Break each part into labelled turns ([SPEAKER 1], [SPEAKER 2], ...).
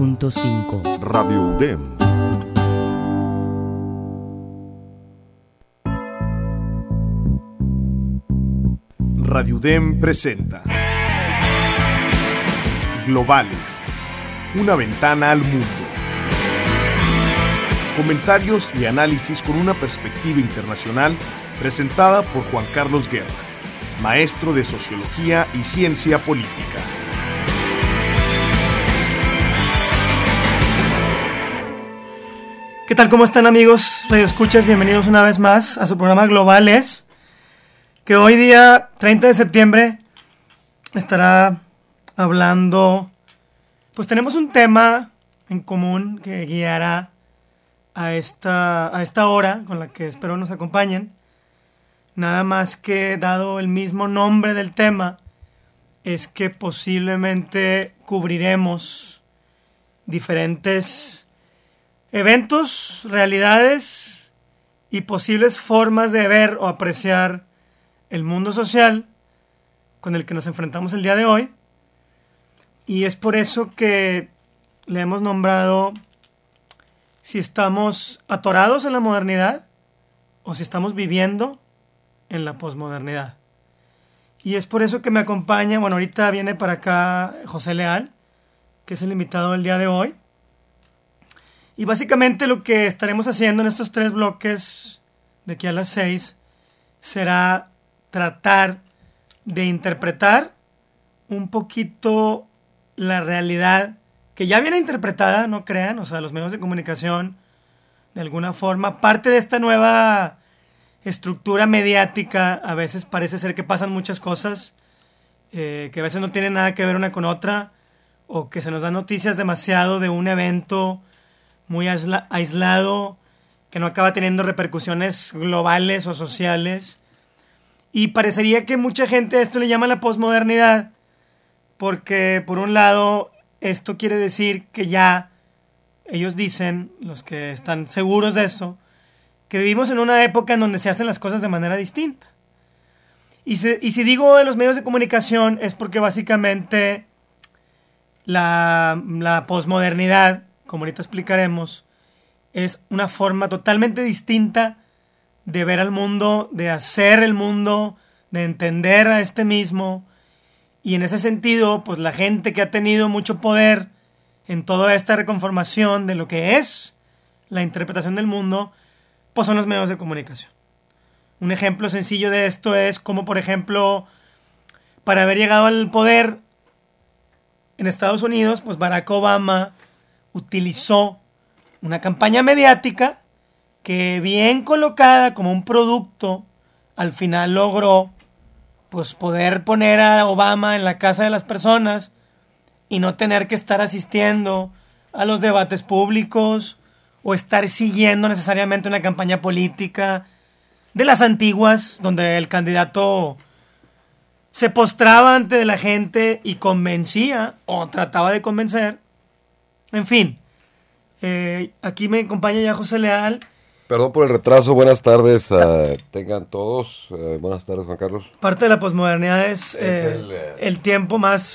[SPEAKER 1] 90.5.
[SPEAKER 2] Radio UDEM. Radio UDEM presenta Globales, una ventana al mundo. Comentarios y análisis con una perspectiva internacional presentada por Juan Carlos Guerra, maestro de Sociología y Ciencia Política.
[SPEAKER 3] ¿Qué tal? ¿Cómo están, amigos radioescuchas? Bienvenidos una vez más a su programa Globales, que hoy día 30 de septiembre estará hablando, pues tenemos un tema en común que guiará a esta hora con la que espero nos acompañen. Nada más que, dado el mismo nombre del tema, es que posiblemente cubriremos diferentes eventos, realidades y posibles formas de ver o apreciar el mundo social con el que nos enfrentamos el día de hoy. Y es por eso que le hemos nombrado si estamos atorados en la modernidad o si estamos viviendo en la posmodernidad. Y es por eso que me acompaña, bueno, ahorita viene para acá José Leal, que es el invitado del día de hoy. Y básicamente lo que estaremos haciendo en estos 3 bloques de aquí a las 6 será tratar de interpretar un poquito la realidad que ya viene interpretada, no crean, o sea, los medios de comunicación, de alguna forma, parte de esta nueva estructura mediática. A veces parece ser que pasan muchas cosas, que a veces no tienen nada que ver una con otra, o que se nos dan noticias demasiado de un evento muy aislado, que no acaba teniendo repercusiones globales o sociales. Y parecería que mucha gente a esto le llama la posmodernidad, porque por un lado esto quiere decir que ya ellos dicen, los que están seguros de esto, que vivimos en una época en donde se hacen las cosas de manera distinta. Y si digo de los medios de comunicación es porque básicamente la posmodernidad, como ahorita explicaremos, es una forma totalmente distinta de ver al mundo, de hacer el mundo, de entender a este mismo. Y en ese sentido, pues la gente que ha tenido mucho poder en toda esta reconformación de lo que es la interpretación del mundo, pues son los medios de comunicación. Un ejemplo sencillo de esto es como, por ejemplo, para haber llegado al poder en Estados Unidos, pues Barack Obama utilizó una campaña mediática que, bien colocada como un producto, al final logró pues poder poner a Obama en la casa de las personas y no tener que estar asistiendo a los debates públicos o estar siguiendo necesariamente una campaña política de las antiguas, donde el candidato se postraba ante la gente y convencía o trataba de convencer. En fin, aquí me acompaña ya José Leal.
[SPEAKER 4] Perdón por el retraso, buenas tardes, tengan todos, buenas tardes, Juan Carlos.
[SPEAKER 3] Parte de la posmodernidad es el tiempo más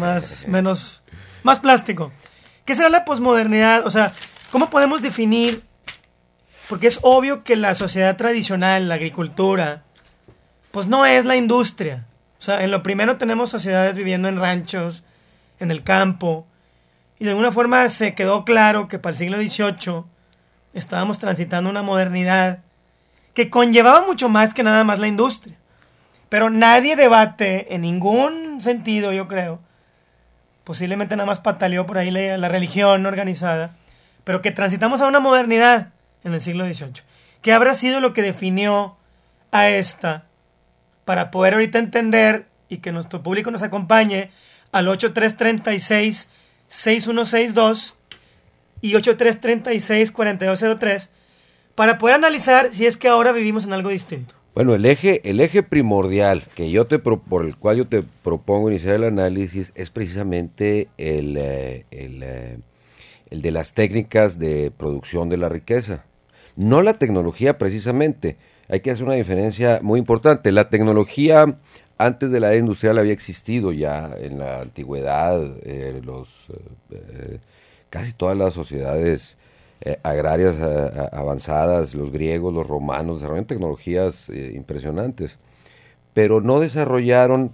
[SPEAKER 3] plástico. ¿Qué será la posmodernidad? O sea, ¿cómo podemos definir? Porque es obvio que la sociedad tradicional, la agricultura, pues no es la industria. O sea, en lo primero tenemos sociedades viviendo en ranchos, en el campo, y de alguna forma se quedó claro que para el siglo XVIII estábamos transitando una modernidad que conllevaba mucho más que nada más la industria. Pero nadie debate en ningún sentido, yo creo. Posiblemente nada más pataleó por ahí la religión organizada. Pero que transitamos a una modernidad en el siglo XVIII. ¿Qué habrá sido lo que definió a esta? Para poder ahorita entender y que nuestro público nos acompañe al 8336-6162 y 8336-4203 para poder analizar si es que ahora vivimos en algo distinto.
[SPEAKER 4] Bueno, el eje primordial que por el cual yo te propongo iniciar el análisis es precisamente el de las técnicas de producción de la riqueza. No la tecnología precisamente. Hay que hacer una diferencia muy importante. La tecnología antes de la era industrial había existido ya en la antigüedad, casi todas las sociedades agrarias avanzadas, los griegos, los romanos, desarrollaron tecnologías impresionantes, pero no desarrollaron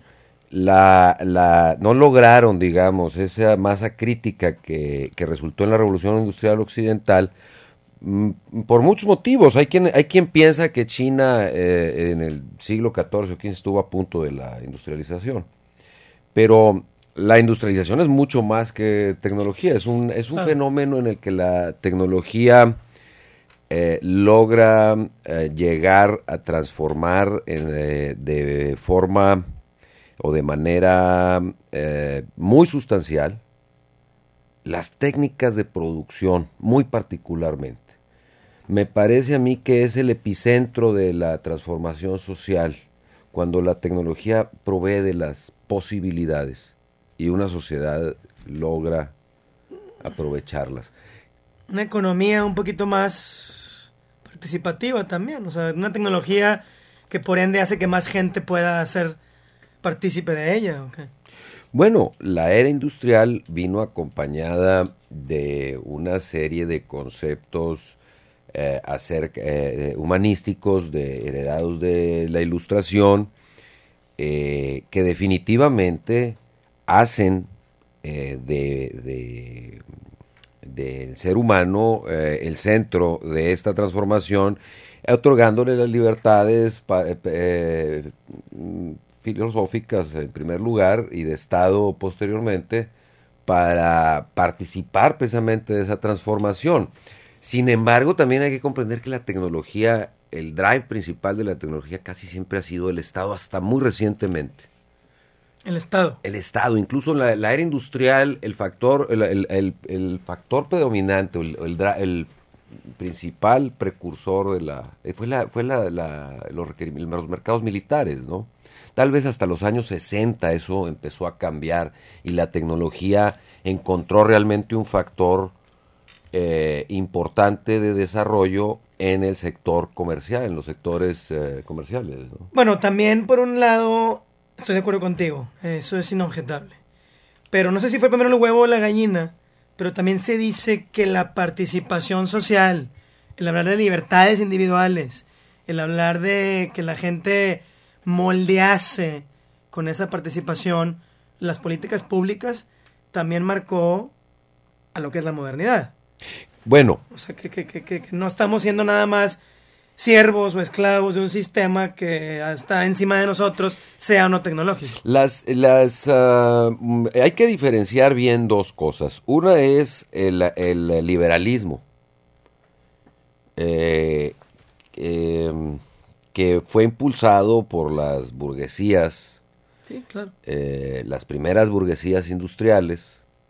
[SPEAKER 4] no lograron, digamos, esa masa crítica que resultó en la Revolución Industrial Occidental, por muchos motivos. Hay quien piensa que China en el siglo XIV o XV estuvo a punto de la industrialización, pero la industrialización es mucho más que tecnología, es un fenómeno en el que la tecnología logra llegar a transformar de forma o de manera muy sustancial las técnicas de producción, muy particularmente. Me parece a mí que es el epicentro de la transformación social, cuando la tecnología provee de las posibilidades y una sociedad logra aprovecharlas.
[SPEAKER 3] Una economía un poquito más participativa también, o sea, una tecnología que por ende hace que más gente pueda ser partícipe de ella. Okay.
[SPEAKER 4] Bueno, la era industrial vino acompañada de una serie de conceptos humanísticos heredados de la Ilustración, que definitivamente hacen del ser humano el centro de esta transformación, otorgándole las libertades filosóficas en primer lugar y de Estado posteriormente para participar precisamente de esa transformación. Sin embargo, también hay que comprender que la tecnología, el drive principal de la tecnología casi siempre ha sido el Estado, hasta muy recientemente.
[SPEAKER 3] El Estado.
[SPEAKER 4] El Estado, incluso en la era industrial, el factor predominante, el principal precursor fue los mercados militares, ¿no? Tal vez hasta los años 60 eso empezó a cambiar y la tecnología encontró realmente un factor importante de desarrollo en el sector comercial, en los sectores comerciales, ¿no?
[SPEAKER 3] Bueno, también por un lado estoy de acuerdo contigo, eso es inobjetable. Pero no sé si fue primero el huevo o la gallina, pero también se dice que la participación social, el hablar de libertades individuales, el hablar de que la gente moldease con esa participación las políticas públicas, también marcó a lo que es la modernidad.
[SPEAKER 4] Bueno.
[SPEAKER 3] O sea, que no estamos siendo nada más siervos o esclavos de un sistema que está encima de nosotros, sea o no tecnológico.
[SPEAKER 4] Hay que diferenciar bien dos cosas. Una es el liberalismo, que fue impulsado por las burguesías,
[SPEAKER 3] sí, claro.
[SPEAKER 4] Las primeras burguesías industriales.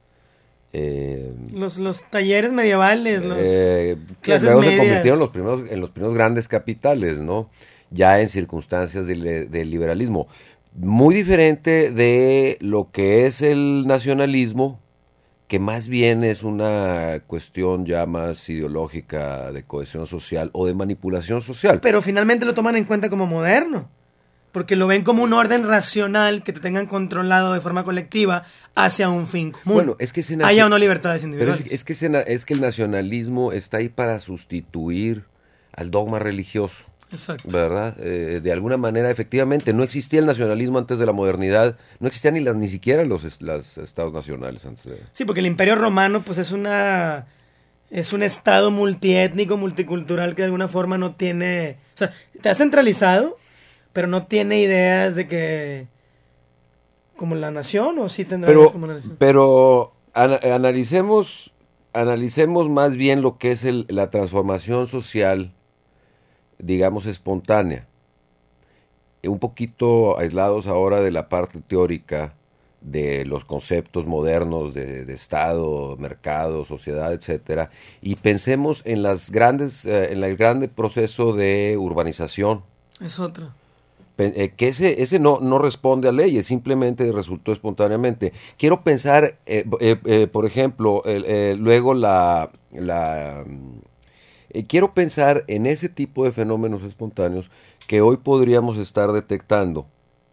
[SPEAKER 3] Los talleres medievales, clases
[SPEAKER 4] luego
[SPEAKER 3] medias.
[SPEAKER 4] se convirtieron en los primeros grandes capitales, ¿no? Ya en circunstancias del liberalismo. Muy diferente de lo que es el nacionalismo, que más bien es una cuestión ya más ideológica de cohesión social o de manipulación social.
[SPEAKER 3] Pero finalmente lo toman en cuenta como moderno, porque lo ven como un orden racional que te tengan controlado de forma colectiva hacia un fin común.
[SPEAKER 4] Bueno, es que
[SPEAKER 3] haya o no libertades individuales.
[SPEAKER 4] Pero es que el nacionalismo está ahí para sustituir al dogma religioso.
[SPEAKER 3] Exacto.
[SPEAKER 4] ¿Verdad? De alguna manera, efectivamente, no existía el nacionalismo antes de la modernidad, no existían ni siquiera los estados nacionales antes de...
[SPEAKER 3] Sí, porque el Imperio Romano pues es un estado multiétnico, multicultural que de alguna forma no tiene... O sea, está centralizado, pero no tiene ideas de que... como la nación, o sí tendrá ideas como la nación.
[SPEAKER 4] Pero analicemos más bien lo que es la transformación social, digamos, espontánea, un poquito aislados ahora de la parte teórica de los conceptos modernos de Estado, mercado, sociedad, etcétera, y pensemos en en el grande proceso de urbanización.
[SPEAKER 3] Es otro.
[SPEAKER 4] Que ese no responde a leyes, simplemente resultó espontáneamente. Quiero pensar, por ejemplo, luego quiero pensar en ese tipo de fenómenos espontáneos que hoy podríamos estar detectando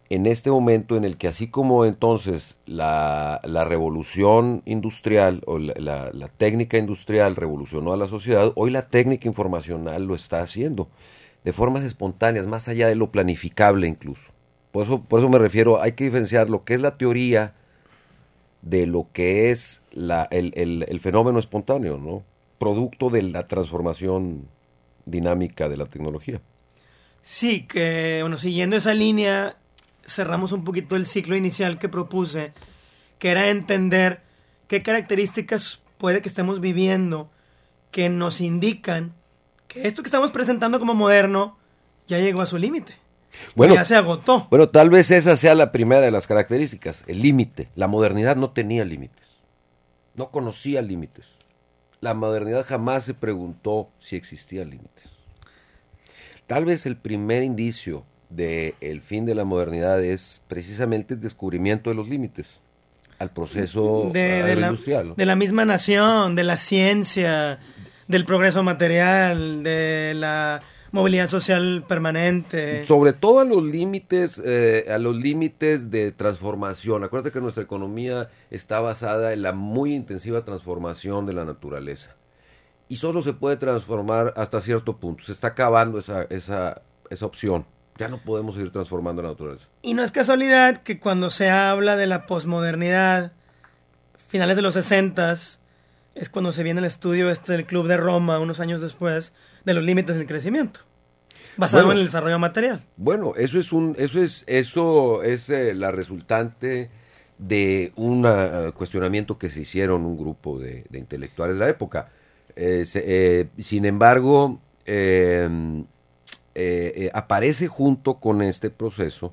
[SPEAKER 4] en este momento en el que así como entonces la revolución industrial o la técnica industrial revolucionó a la sociedad, hoy la técnica informacional lo está haciendo de formas espontáneas, más allá de lo planificable incluso. Por eso me refiero, hay que diferenciar lo que es la teoría de lo que es el fenómeno espontáneo, ¿no? Producto de la transformación dinámica de la tecnología.
[SPEAKER 3] Sí, que bueno, siguiendo esa línea, cerramos un poquito el ciclo inicial que propuse, que era entender qué características puede que estemos viviendo que nos indican que esto que estamos presentando como moderno ya llegó a su límite. Bueno, ya se agotó.
[SPEAKER 4] Bueno, tal vez esa sea la primera de las características, el límite. La modernidad no tenía límites, no conocía límites. La modernidad jamás se preguntó si existían límites. Tal vez el primer indicio del fin de la modernidad es precisamente el descubrimiento de los límites al proceso industrial, ¿no?
[SPEAKER 3] De la misma nación, de la ciencia, del progreso material, de la movilidad social permanente.
[SPEAKER 4] Sobre todo a los límites de transformación. Acuérdate que nuestra economía está basada en la muy intensiva transformación de la naturaleza. Y solo se puede transformar hasta cierto punto. Se está acabando esa opción. Ya no podemos seguir transformando la naturaleza.
[SPEAKER 3] Y no es casualidad que cuando se habla de la posmodernidad, finales de los 60s, es cuando se viene el estudio del Club de Roma, unos años después, de los límites del crecimiento, basado en el desarrollo material.
[SPEAKER 4] Bueno, eso es la resultante de un cuestionamiento que se hicieron un grupo de intelectuales de la época. Sin embargo, aparece junto con este proceso,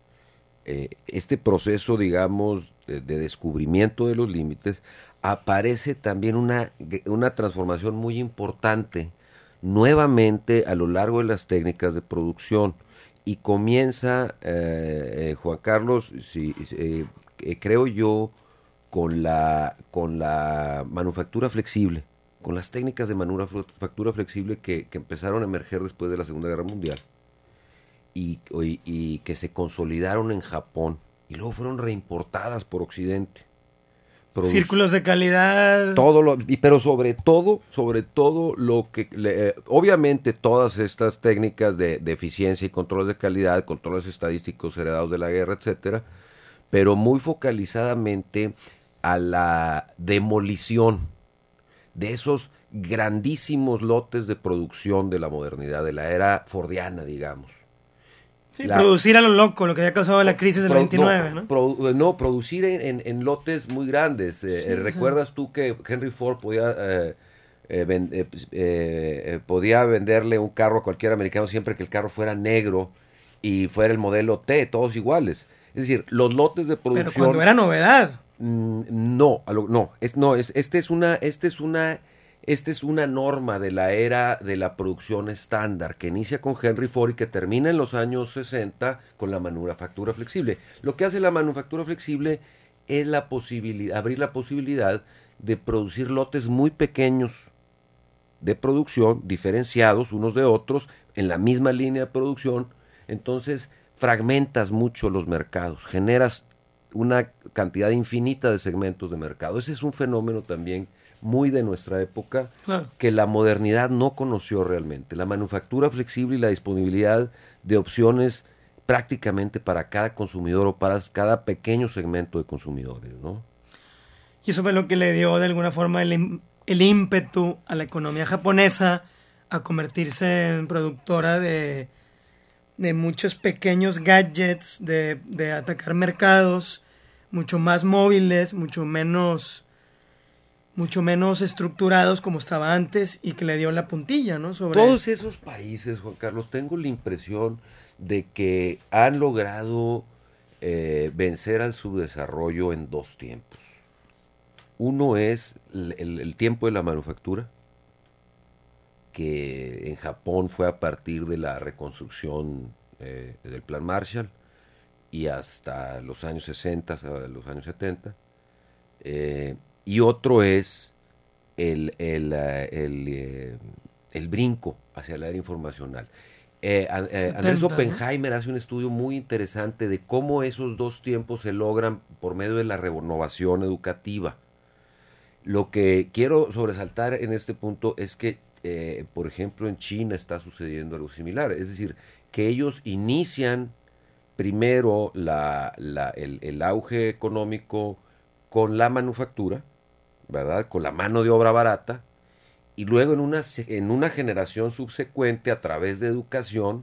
[SPEAKER 4] digamos, de descubrimiento de los límites, aparece también una transformación muy importante nuevamente a lo largo de las técnicas de producción, y comienza, Juan Carlos, creo yo, con la manufactura flexible, con las técnicas de manufactura flexible que empezaron a emerger después de la Segunda Guerra Mundial y que se consolidaron en Japón y luego fueron reimportadas por Occidente.
[SPEAKER 3] Círculos de calidad.
[SPEAKER 4] Pero sobre todo lo que obviamente todas estas técnicas de eficiencia y control de calidad, controles estadísticos heredados de la guerra, etcétera, pero muy focalizadamente a la demolición de esos grandísimos lotes de producción de la modernidad, de la era fordiana, digamos.
[SPEAKER 3] Sí, producir a lo loco, lo que había causado la crisis del 29, ¿no?
[SPEAKER 4] Producir en lotes muy grandes. ¿Recuerdas tú que Henry Ford podía venderle un carro a cualquier americano siempre que el carro fuera negro y fuera el modelo T, todos iguales? Es decir, los lotes de producción...
[SPEAKER 3] Pero cuando era novedad.
[SPEAKER 4] Esta es una norma de la era de la producción estándar que inicia con Henry Ford y que termina en los años 60 con la manufactura flexible. Lo que hace la manufactura flexible es abrir la posibilidad de producir lotes muy pequeños de producción, diferenciados unos de otros, en la misma línea de producción. Entonces fragmentas mucho los mercados, generas una cantidad infinita de segmentos de mercado. Ese es un fenómeno también muy de nuestra época, claro, que la modernidad no conoció realmente. La manufactura flexible y la disponibilidad de opciones prácticamente para cada consumidor o para cada pequeño segmento de consumidores, ¿no?
[SPEAKER 3] Y eso fue lo que le dio de alguna forma el ímpetu a la economía japonesa a convertirse en productora de muchos pequeños gadgets, de atacar mercados mucho más móviles, mucho menos estructurados como estaba antes, y que le dio la puntilla, ¿no? Sobre
[SPEAKER 4] todos esos países, Juan Carlos, tengo la impresión de que han logrado vencer al subdesarrollo en dos tiempos. Uno es el tiempo de la manufactura, que en Japón fue a partir de la reconstrucción del Plan Marshall y hasta los años 60, hasta los años 70. Y otro es el brinco hacia la era informacional. Andrés
[SPEAKER 3] 70,
[SPEAKER 4] Oppenheimer hace un estudio muy interesante de cómo esos dos tiempos se logran por medio de la renovación educativa. Lo que quiero sobresaltar en este punto es que, por ejemplo, en China está sucediendo algo similar. Es decir, que ellos inician primero el auge económico con la manufactura, ¿verdad? Con la mano de obra barata, y luego en una generación subsecuente, a través de educación,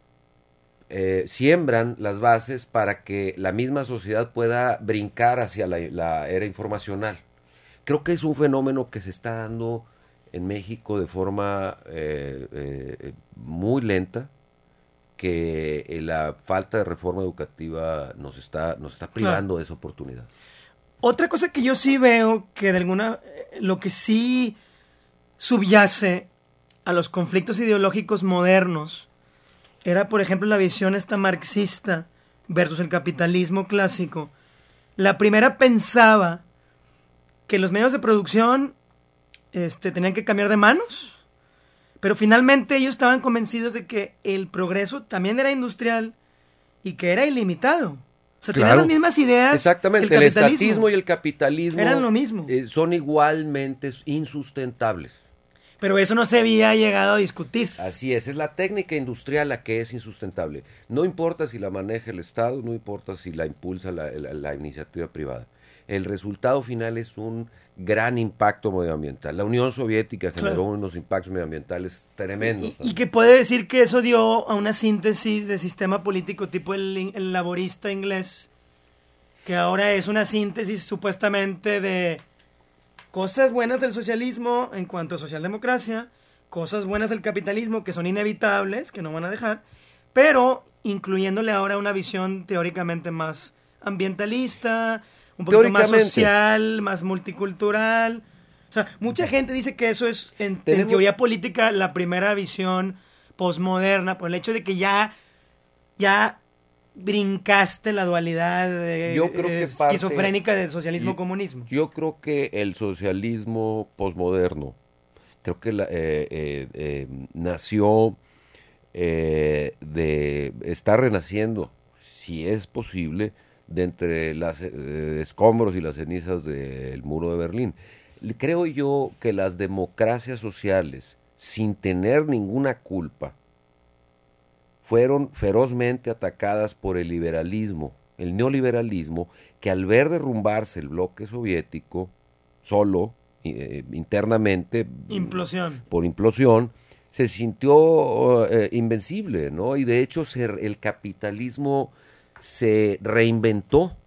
[SPEAKER 4] siembran las bases para que la misma sociedad pueda brincar hacia la era informacional. Creo que es un fenómeno que se está dando en México de forma muy lenta, que la falta de reforma educativa nos está privando de esa oportunidad.
[SPEAKER 3] Otra cosa que yo sí veo que lo que sí subyace a los conflictos ideológicos modernos era, por ejemplo, la visión esta marxista versus el capitalismo clásico. La primera pensaba que los medios de producción tenían que cambiar de manos, pero finalmente ellos estaban convencidos de que el progreso también era industrial y que era ilimitado. O sea, tenían las mismas ideas.
[SPEAKER 4] Exactamente, el estatismo y el capitalismo
[SPEAKER 3] eran lo mismo.
[SPEAKER 4] Son igualmente insustentables.
[SPEAKER 3] Pero eso no se había llegado a discutir.
[SPEAKER 4] Así es la técnica industrial la que es insustentable. No importa si la maneja el Estado, no importa si la impulsa la iniciativa privada. El resultado final es un gran impacto medioambiental. La Unión Soviética generó unos impactos medioambientales tremendos.
[SPEAKER 3] Y que puede decir que eso dio a una síntesis de sistema político tipo el laborista inglés, que ahora es una síntesis supuestamente de cosas buenas del socialismo en cuanto a socialdemocracia, cosas buenas del capitalismo que son inevitables, que no van a dejar, pero incluyéndole ahora una visión teóricamente más ambientalista, un poquito más social, más multicultural. O sea, mucha gente dice que eso es, en teoría política, la primera visión posmoderna, por el hecho de que ya brincaste la dualidad esquizofrénica del socialismo-comunismo.
[SPEAKER 4] Yo creo que el socialismo posmoderno, creo que nació está renaciendo, si es posible, de entre los escombros y las cenizas del muro de Berlín. Creo yo que las democracias sociales, sin tener ninguna culpa, fueron ferozmente atacadas por el liberalismo, el neoliberalismo, que al ver derrumbarse el bloque soviético, solo, internamente, por implosión, se sintió invencible, ¿no? Y de hecho el capitalismo se reinventó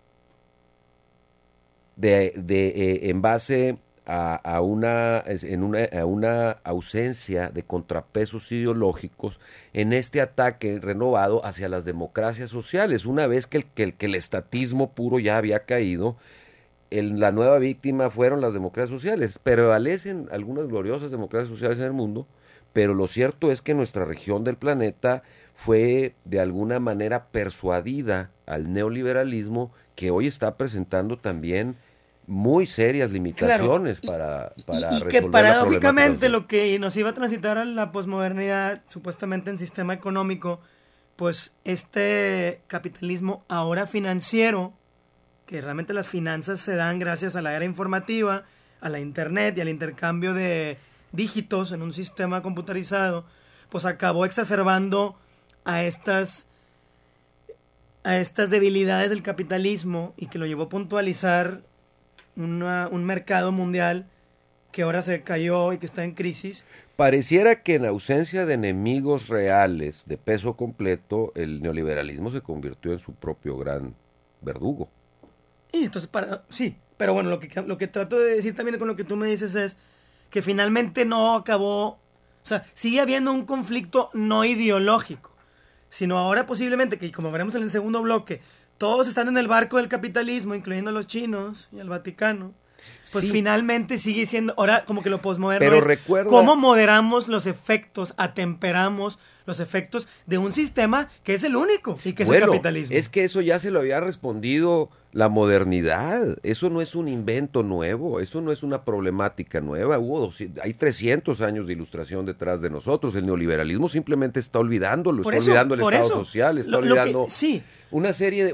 [SPEAKER 4] en base a una ausencia de contrapesos ideológicos en este ataque renovado hacia las democracias sociales. Una vez que el estatismo puro ya había caído, la nueva víctima fueron las democracias sociales. Prevalecen algunas gloriosas democracias sociales en el mundo, pero lo cierto es que nuestra región del planeta fue de alguna manera persuadida al neoliberalismo, que hoy está presentando también muy serias limitaciones para resolver
[SPEAKER 3] que paradójicamente
[SPEAKER 4] la
[SPEAKER 3] lo que nos iba a transitar a la posmodernidad, supuestamente en sistema económico, pues este capitalismo ahora financiero, que realmente las finanzas se dan gracias a la era informativa, a la internet y al intercambio de dígitos en un sistema computarizado, pues acabó exacerbando a estas debilidades del capitalismo y que lo llevó a puntualizar un mercado mundial que ahora se cayó y que está en crisis.
[SPEAKER 4] Pareciera que en ausencia de enemigos reales de peso completo, el neoliberalismo se convirtió en su propio gran verdugo.
[SPEAKER 3] Y entonces, sí, pero bueno, lo que trato de decir también con lo que tú me dices es que finalmente no acabó, o sea, sigue habiendo un conflicto no ideológico, sino ahora posiblemente, que como veremos en el segundo bloque, todos están en el barco del capitalismo, incluyendo a los chinos y al Vaticano, pues sí, finalmente sigue siendo, ahora como que lo posmoderno
[SPEAKER 4] pero
[SPEAKER 3] es
[SPEAKER 4] recuerda,
[SPEAKER 3] cómo moderamos los efectos, atemperamos los efectos de un sistema que es el único y que es el capitalismo.
[SPEAKER 4] Es que eso ya se lo había respondido La modernidad, eso no es un invento nuevo, eso no es una problemática nueva. Hay 300 años de ilustración detrás de nosotros. El neoliberalismo simplemente está olvidándolo, está olvidando el Estado social, está olvidando una serie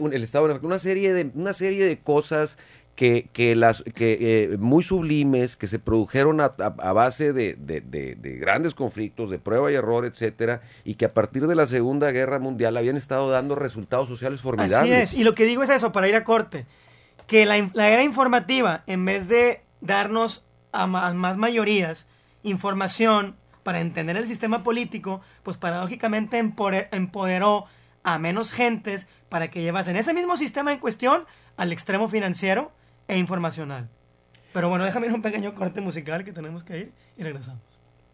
[SPEAKER 4] de cosas que muy sublimes, que se produjeron a base de grandes conflictos, de prueba y error, etcétera, y que a partir de la Segunda Guerra Mundial habían estado dando resultados sociales formidables.
[SPEAKER 3] Así es, y lo que digo es eso, para ir a corte, que la era informativa, en vez de darnos a más mayorías información para entender el sistema político, pues paradójicamente empoderó a menos gentes para que llevasen ese mismo sistema en cuestión al extremo financiero e informacional. Pero bueno, déjame ir a un pequeño corte musical que tenemos que ir y regresamos.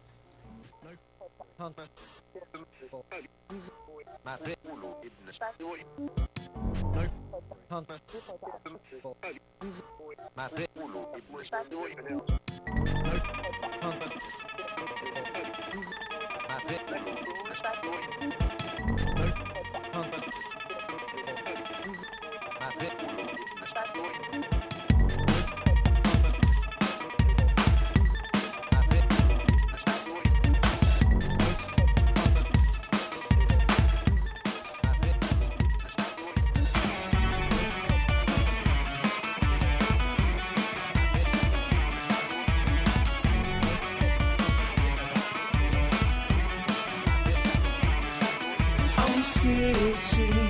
[SPEAKER 1] Sitting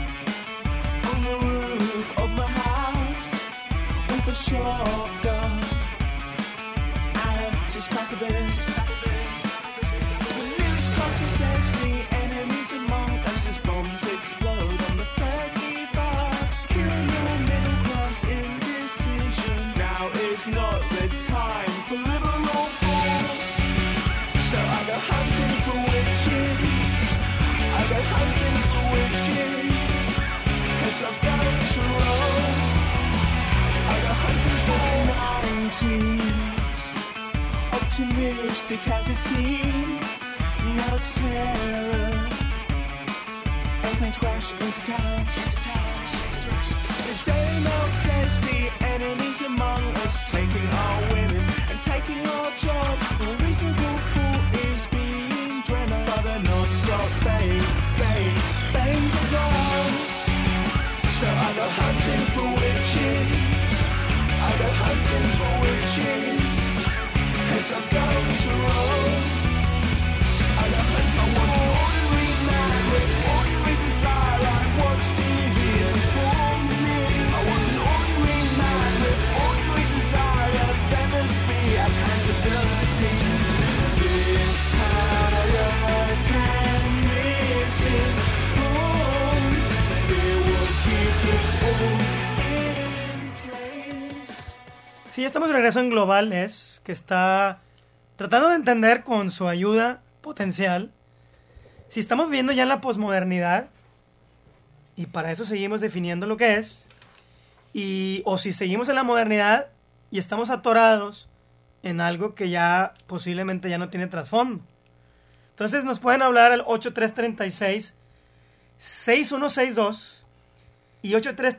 [SPEAKER 1] on the roof of my house with a shotgun and a six-pack of beers. The newscaster says the enemy's among us as bombs explode on the 31st. Kill your middle class indecision. Now is not the time for liberal thought. So I go hunting for witches. I go hunting for witches, 'cause I'm going to Rome. I go hunting for 90s, optimistic as a teen. Now it's terror, airplanes crash into towns. The Daily Mail says the enemy's among us, taking our women and taking our jobs. A reasonable fool is being dreaded by the non-stop bang, bang, bang for God. So I go hunting for witches, I go hunting for witches, 'cause I'm going to Rome. I go hunting for an ordinary man with ordinary desire, like watch TV inform me. I was an ordinary man with ordinary desire, there must be accountability. This palette and misinformed, fear will keep us all in place.
[SPEAKER 3] Sí, ya estamos de regreso en Global, que está tratando de entender con su ayuda potencial si estamos viviendo ya en la posmodernidad, y para eso seguimos definiendo lo que es, o si seguimos en la modernidad y estamos atorados en algo que ya posiblemente ya no tiene trasfondo. Entonces nos pueden hablar al 8336-6162 y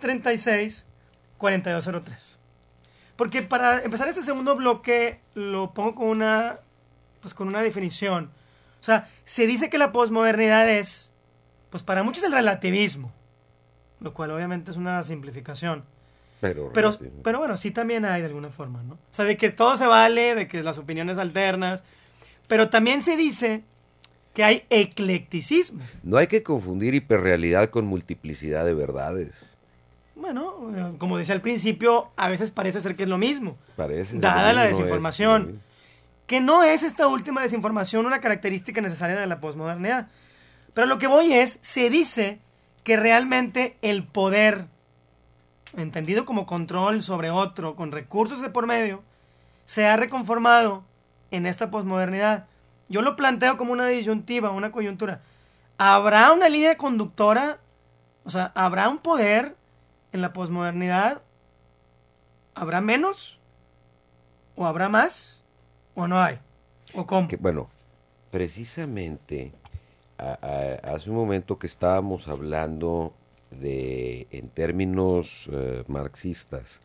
[SPEAKER 3] 8336-4203. Porque para empezar este segundo bloque lo pongo con una definición. O sea, se dice que la posmodernidad es, pues para muchos, el relativismo, lo cual obviamente es una simplificación. Pero bueno, sí también hay de alguna forma, ¿no? O sea, de que todo se vale, de que las opiniones alternas, pero también se dice que hay eclecticismo.
[SPEAKER 4] No hay que confundir hiperrealidad con multiplicidad de verdades.
[SPEAKER 3] Bueno, como decía al principio, a veces parece ser que es lo mismo. Dada la desinformación. Que no es esta última desinformación una característica necesaria de la posmodernidad. Pero lo que voy es, se dice que realmente el poder, entendido como control sobre otro, con recursos de por medio, se ha reconformado en esta posmodernidad. Yo lo planteo como una disyuntiva, una coyuntura. ¿Habrá una línea conductora? O sea, ¿habrá un poder en la posmodernidad? ¿Habrá menos? ¿O habrá más? ¿O no hay? ¿O cómo?
[SPEAKER 4] Bueno, precisamente hace un momento que estábamos hablando en términos marxistas,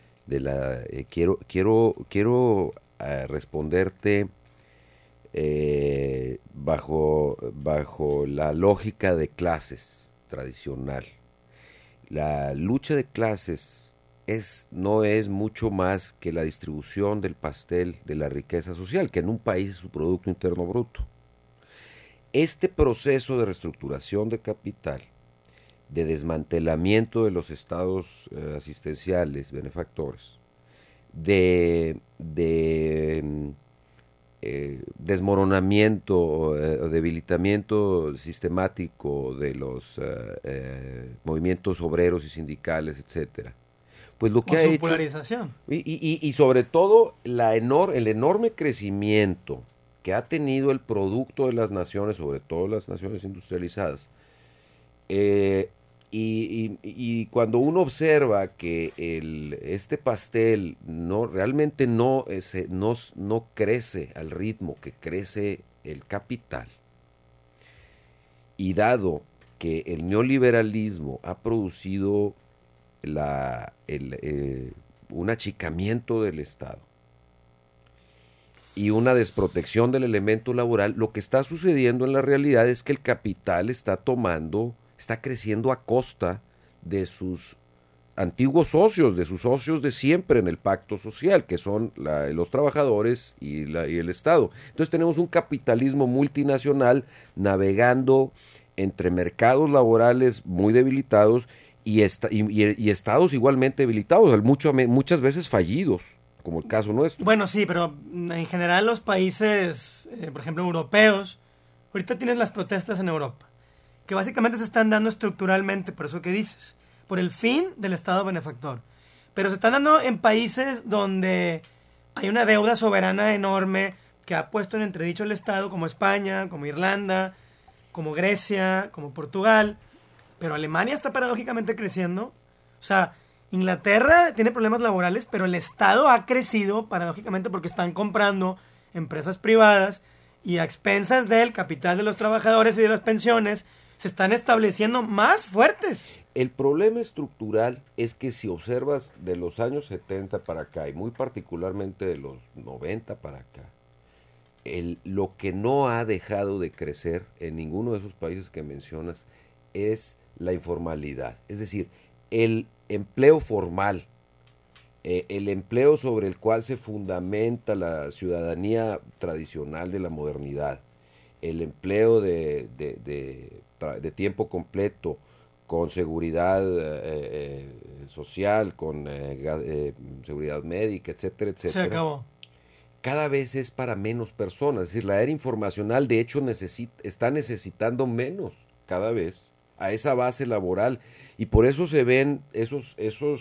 [SPEAKER 4] quiero responderte bajo la lógica de clases tradicional. La lucha de clases no es mucho más que la distribución del pastel de la riqueza social, que en un país es su Producto Interno Bruto. Este proceso de reestructuración de capital, de desmantelamiento de los estados asistenciales, benefactores, de desmoronamiento, debilitamiento sistemático de los movimientos obreros y sindicales, etcétera. Pues lo que ha hecho,
[SPEAKER 3] polarización.
[SPEAKER 4] Y sobre todo el enorme crecimiento que ha tenido el producto de las naciones, sobre todo las naciones industrializadas, y cuando uno observa que este pastel realmente no crece al ritmo que crece el capital, y dado que el neoliberalismo ha producido un achicamiento del Estado y una desprotección del elemento laboral, lo que está sucediendo en la realidad es que el capital está creciendo a costa de sus antiguos socios, de sus socios de siempre en el pacto social, que son los trabajadores y el Estado. Entonces tenemos un capitalismo multinacional navegando entre mercados laborales muy debilitados y estados igualmente debilitados, muchas veces fallidos, como el caso nuestro.
[SPEAKER 3] Bueno, sí, pero en general los países, por ejemplo, europeos, ahorita tienes las protestas en Europa, que básicamente se están dando estructuralmente, por eso que dices, por el fin del Estado benefactor. Pero se están dando en países donde hay una deuda soberana enorme que ha puesto en entredicho el Estado, como España, como Irlanda, como Grecia, como Portugal. Pero Alemania está paradójicamente creciendo. O sea, Inglaterra tiene problemas laborales, pero el Estado ha crecido paradójicamente porque están comprando empresas privadas y a expensas del capital de los trabajadores y de las pensiones se están estableciendo más fuertes.
[SPEAKER 4] El problema estructural es que si observas de los años 70 para acá y muy particularmente de los 90 para acá, lo que no ha dejado de crecer en ninguno de esos países que mencionas es la informalidad. Es decir, el empleo formal, el empleo sobre el cual se fundamenta la ciudadanía tradicional de la modernidad, el empleo de tiempo completo, con seguridad social, con seguridad médica, etcétera, etcétera.
[SPEAKER 3] Se acabó.
[SPEAKER 4] Cada vez es para menos personas. Es decir, la era informacional, de hecho, está necesitando menos cada vez a esa base laboral. Y por eso se ven esos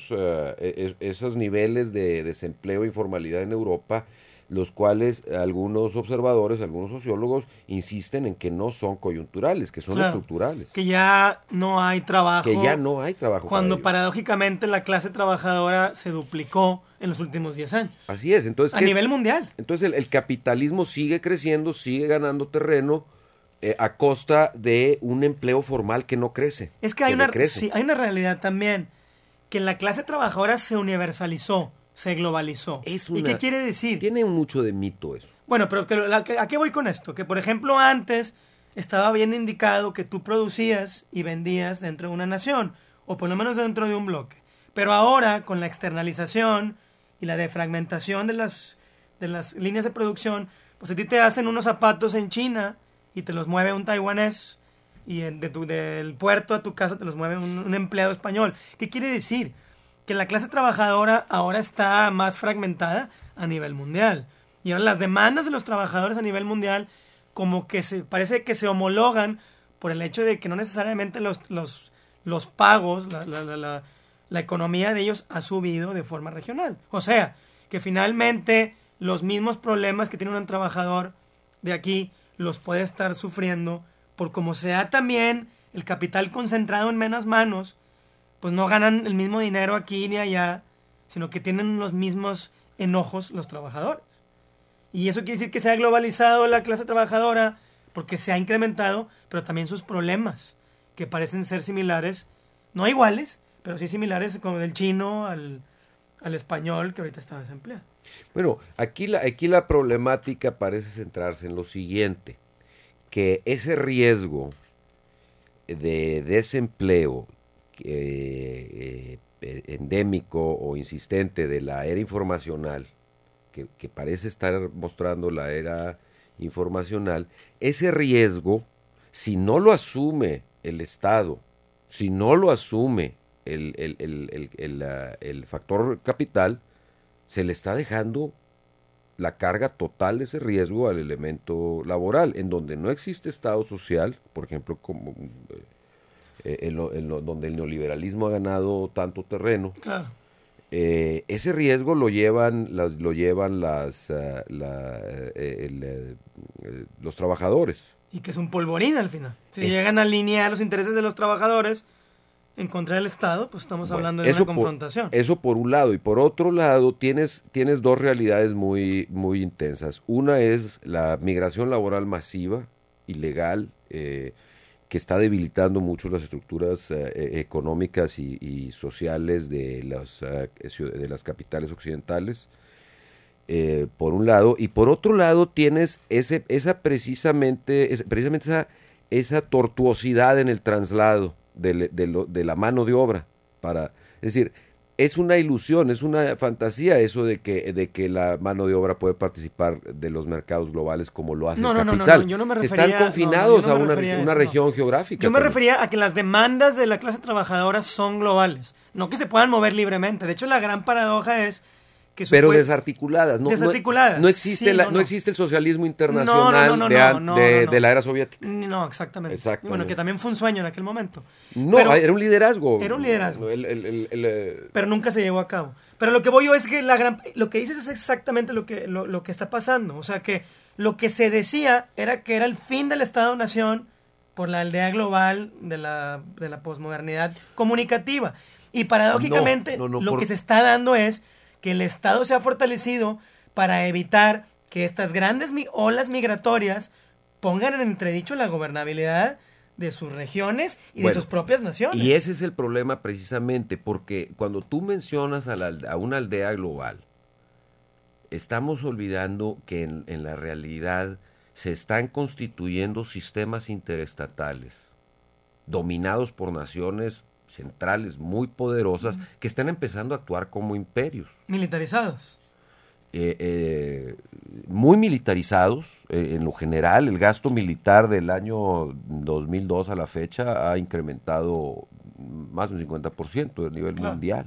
[SPEAKER 4] niveles de desempleo e informalidad en Europa, los cuales algunos observadores, algunos sociólogos insisten en que no son coyunturales, que son estructurales.
[SPEAKER 3] Que ya no hay trabajo.
[SPEAKER 4] Que ya no hay trabajo.
[SPEAKER 3] Cuando paradójicamente la clase trabajadora se duplicó en los últimos 10 años.
[SPEAKER 4] Así es. Entonces,
[SPEAKER 3] a nivel mundial.
[SPEAKER 4] Entonces el capitalismo sigue creciendo, sigue ganando terreno a costa de un empleo formal que no crece.
[SPEAKER 3] Es que hay una realidad también, que la clase trabajadora se universalizó, se globalizó. ¿Y qué quiere decir?
[SPEAKER 4] Tiene mucho de mito eso.
[SPEAKER 3] Bueno, pero ¿a qué voy con esto? Que, por ejemplo, antes estaba bien indicado que tú producías y vendías dentro de una nación, o por lo menos dentro de un bloque. Pero ahora, con la externalización y la defragmentación de las líneas de producción, pues a ti te hacen unos zapatos en China y te los mueve un taiwanés, y del puerto a tu casa te los mueve un empleado español. ¿Qué quiere decir? Que la clase trabajadora ahora está más fragmentada a nivel mundial. Y ahora las demandas de los trabajadores a nivel mundial como que parece que se homologan por el hecho de que no necesariamente los pagos, la economía de ellos ha subido de forma regional. O sea, que finalmente los mismos problemas que tiene un trabajador de aquí los puede estar sufriendo por como sea también el capital concentrado en menos manos, pues no ganan el mismo dinero aquí ni allá, sino que tienen los mismos enojos los trabajadores. Y eso quiere decir que se ha globalizado la clase trabajadora porque se ha incrementado, pero también sus problemas, que parecen ser similares no iguales, pero sí similares, como del chino al español, que ahorita está desempleado.
[SPEAKER 4] Bueno, aquí la problemática parece centrarse en lo siguiente, que ese riesgo de desempleo endémico o insistente de la era informacional, que parece estar mostrando la era informacional, ese riesgo, si no lo asume el Estado, si no lo asume el factor capital, se le está dejando la carga total de ese riesgo al elemento laboral, en donde no existe Estado social, por ejemplo, como donde el neoliberalismo ha ganado tanto terreno.
[SPEAKER 3] Claro.
[SPEAKER 4] Ese riesgo lo llevan los trabajadores.
[SPEAKER 3] Y que es un polvorín al final. Si
[SPEAKER 4] Es-
[SPEAKER 3] llegan a alinear los intereses de los trabajadores en contra del Estado, pues estamos hablando de una confrontación.
[SPEAKER 4] Eso por un lado. Y por otro lado, tienes dos realidades muy, muy intensas. Una es la migración laboral masiva, ilegal, que está debilitando mucho las estructuras económicas y sociales de las capitales occidentales, por un lado. Y por otro lado, tienes precisamente esa tortuosidad en el traslado de la mano de obra. Es decir, es una ilusión, es una fantasía eso de que la mano de obra puede participar de los mercados globales como lo hace el capital.
[SPEAKER 3] No, yo no me refería,
[SPEAKER 4] están confinados
[SPEAKER 3] yo no me
[SPEAKER 4] a
[SPEAKER 3] refería a
[SPEAKER 4] una
[SPEAKER 3] eso,
[SPEAKER 4] región geográfica.
[SPEAKER 3] Yo me
[SPEAKER 4] también.
[SPEAKER 3] refería a que las demandas de la clase trabajadora son globales, no que se puedan mover libremente. De hecho, la gran paradoja es que
[SPEAKER 4] Pero desarticuladas.
[SPEAKER 3] Desarticuladas.
[SPEAKER 4] No existe,
[SPEAKER 3] Sí,
[SPEAKER 4] no existe el socialismo internacional de la era soviética.
[SPEAKER 3] No, exactamente.
[SPEAKER 4] Exactamente.
[SPEAKER 3] Y bueno, que también fue un sueño en aquel momento.
[SPEAKER 4] No,
[SPEAKER 3] Pero
[SPEAKER 4] era un liderazgo.
[SPEAKER 3] Era un liderazgo.
[SPEAKER 4] El
[SPEAKER 3] pero nunca se llevó a cabo. Pero lo que voy yo es que lo que dices es exactamente lo que está pasando. O sea, que lo que se decía era que era el fin del Estado-Nación por la aldea global de la posmodernidad comunicativa. Y paradójicamente, lo que se está dando es que el Estado se ha fortalecido para evitar que estas grandes olas migratorias pongan en entredicho la gobernabilidad de sus regiones y de sus propias naciones.
[SPEAKER 4] Y ese es el problema precisamente, porque cuando tú mencionas a una aldea global, estamos olvidando que en la realidad se están constituyendo sistemas interestatales dominados por naciones centrales muy poderosas que están empezando a actuar como imperios.
[SPEAKER 3] Militarizados.
[SPEAKER 4] Muy militarizados. En lo general, el gasto militar del año 2002 a la fecha ha incrementado más de un 50% del nivel mundial.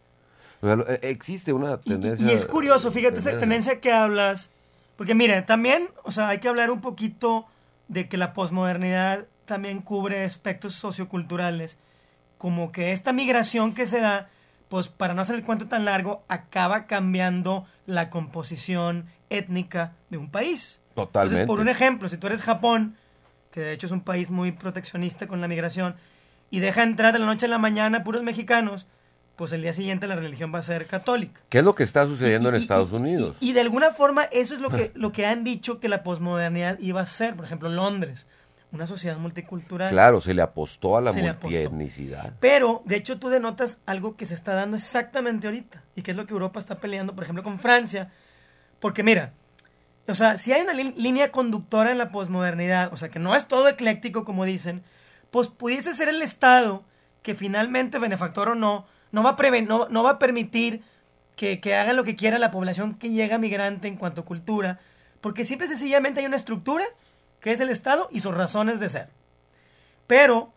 [SPEAKER 4] O sea, existe una tendencia...
[SPEAKER 3] Y es curioso, fíjate, esa tendencia que hablas, porque miren, también, o sea, hay que hablar un poquito de que la posmodernidad también cubre aspectos socioculturales, como que esta migración que se da, pues para no hacer el cuento tan largo, acaba cambiando la composición étnica de un país.
[SPEAKER 4] Totalmente.
[SPEAKER 3] Entonces, por un ejemplo, si tú eres Japón, que de hecho es un país muy proteccionista con la migración, y deja entrar de la noche a la mañana puros mexicanos, pues el día siguiente la religión va a ser católica.
[SPEAKER 4] ¿Qué es lo que está sucediendo en Estados Unidos?
[SPEAKER 3] Y de alguna forma eso es lo que han dicho que la posmodernidad iba a ser. Por ejemplo, Londres, una sociedad multicultural.
[SPEAKER 4] Claro, se le apostó a la multietnicidad.
[SPEAKER 3] Pero, de hecho, tú denotas algo que se está dando exactamente ahorita, y que es lo que Europa está peleando, por ejemplo, con Francia. Porque mira, o sea, si hay una línea conductora en la posmodernidad, o sea, que no es todo ecléctico, como dicen, pues pudiese ser el Estado que finalmente, benefactor o no va a permitir que hagan lo que quiera la población que llega migrante en cuanto a cultura, porque simple y sencillamente hay una estructura que es el Estado y sus razones de ser. Pero,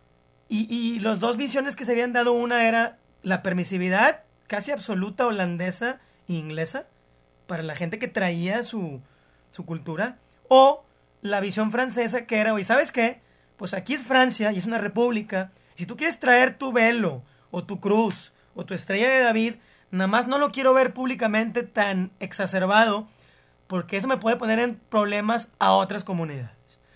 [SPEAKER 3] y las dos visiones que se habían dado, una era la permisividad casi absoluta holandesa e inglesa para la gente que traía su cultura, o la visión francesa que era, oye, ¿sabes qué? Pues aquí es Francia y es una república. Si tú quieres traer tu velo o tu cruz o tu estrella de David, nada más no lo quiero ver públicamente tan exacerbado, porque eso me puede poner en problemas a otras comunidades.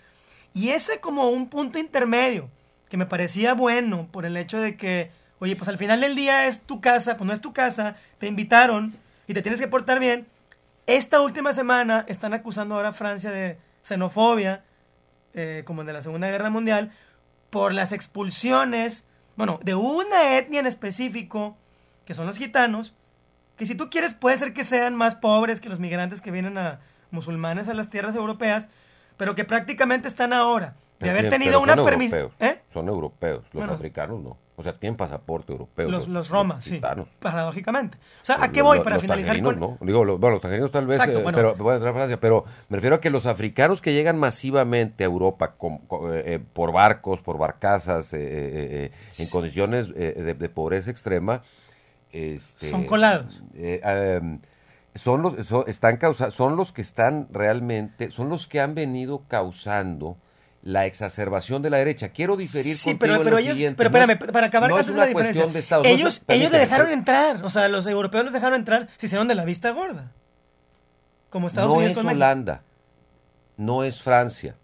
[SPEAKER 3] Y ese como un punto intermedio, que me parecía bueno por el hecho de que, oye, pues al final del día es tu casa, pues no es tu casa, te invitaron y te tienes que portar bien. Esta última semana están acusando ahora a Francia de xenofobia, como en de la Segunda Guerra Mundial, por las expulsiones bueno, de una etnia en específico, que son los gitanos, que si tú quieres puede ser que sean más pobres que los migrantes que vienen musulmanes a las tierras europeas, pero que prácticamente están ahora, de haber tenido una permisión.
[SPEAKER 4] Son europeos, los
[SPEAKER 3] Bueno,
[SPEAKER 4] africanos no. O sea, tienen pasaporte europeo.
[SPEAKER 3] Los Roma,
[SPEAKER 4] los
[SPEAKER 3] sí,
[SPEAKER 4] gitanos.
[SPEAKER 3] paradójicamente. O sea, ¿a qué voy para
[SPEAKER 4] los
[SPEAKER 3] finalizar
[SPEAKER 4] tangerinos,
[SPEAKER 3] con...?
[SPEAKER 4] ¿no? Digo, los tangerinos tal vez,
[SPEAKER 3] Exacto, bueno.
[SPEAKER 4] pero puede entrar a Francia, pero me refiero a que los africanos que llegan masivamente a Europa por barcos, por barcazas, en condiciones de pobreza extrema,
[SPEAKER 3] Son colados.
[SPEAKER 4] Son los que están realmente, son los que han venido causando la exacerbación de la derecha. Quiero diferir
[SPEAKER 3] Sí,
[SPEAKER 4] contigo en lo
[SPEAKER 3] ellos,
[SPEAKER 4] siguiente.
[SPEAKER 3] pero espérame, para acabar
[SPEAKER 4] no
[SPEAKER 3] antes
[SPEAKER 4] es
[SPEAKER 3] de la
[SPEAKER 4] una
[SPEAKER 3] diferencia.
[SPEAKER 4] cuestión de Estado.
[SPEAKER 3] Ellos le dejaron entrar, o sea, los europeos los dejaron entrar, se hicieron de la vista gorda. Como Estados
[SPEAKER 4] no
[SPEAKER 3] Unidos
[SPEAKER 4] es
[SPEAKER 3] con México.
[SPEAKER 4] Holanda, no es Francia.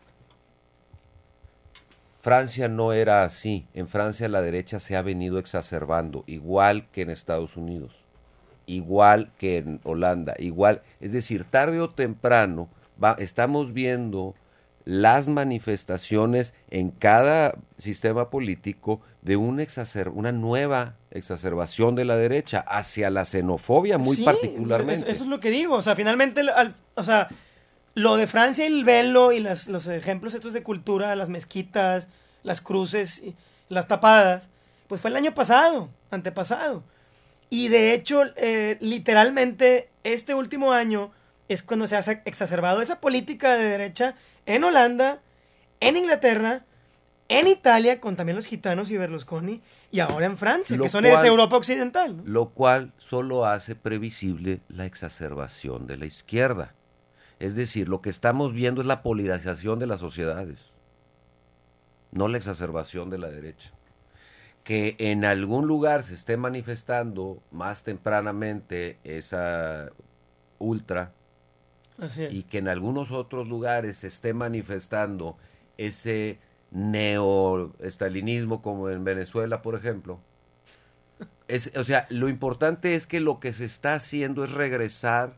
[SPEAKER 4] Francia no era así. En Francia la derecha se ha venido exacerbando, igual que en Estados Unidos, igual que en Holanda, igual. Es decir, tarde o temprano estamos viendo las manifestaciones en cada sistema político de una nueva exacerbación de la derecha hacia la xenofobia muy
[SPEAKER 3] Sí,
[SPEAKER 4] particularmente.
[SPEAKER 3] Eso es lo que digo, o sea, finalmente, o sea, lo de Francia y el velo y los ejemplos estos de cultura, las mezquitas, las cruces, y las tapadas, pues fue el año pasado, antepasado. Y de hecho, literalmente, este último año es cuando se ha exacerbado esa política de derecha en Holanda, en Inglaterra, en Italia, con también los gitanos y Berlusconi, y ahora en Francia, que son esa Europa occidental, ¿no?
[SPEAKER 4] Lo cual solo hace previsible la exacerbación de la izquierda. Es decir, lo que estamos viendo es la polarización de las sociedades, no la exacerbación de la derecha. Que en algún lugar se esté manifestando más tempranamente esa ultra,
[SPEAKER 3] Así es.
[SPEAKER 4] y que en algunos otros lugares se esté manifestando ese neoestalinismo, como en Venezuela, por ejemplo. O sea, lo importante es que lo que se está haciendo es regresar,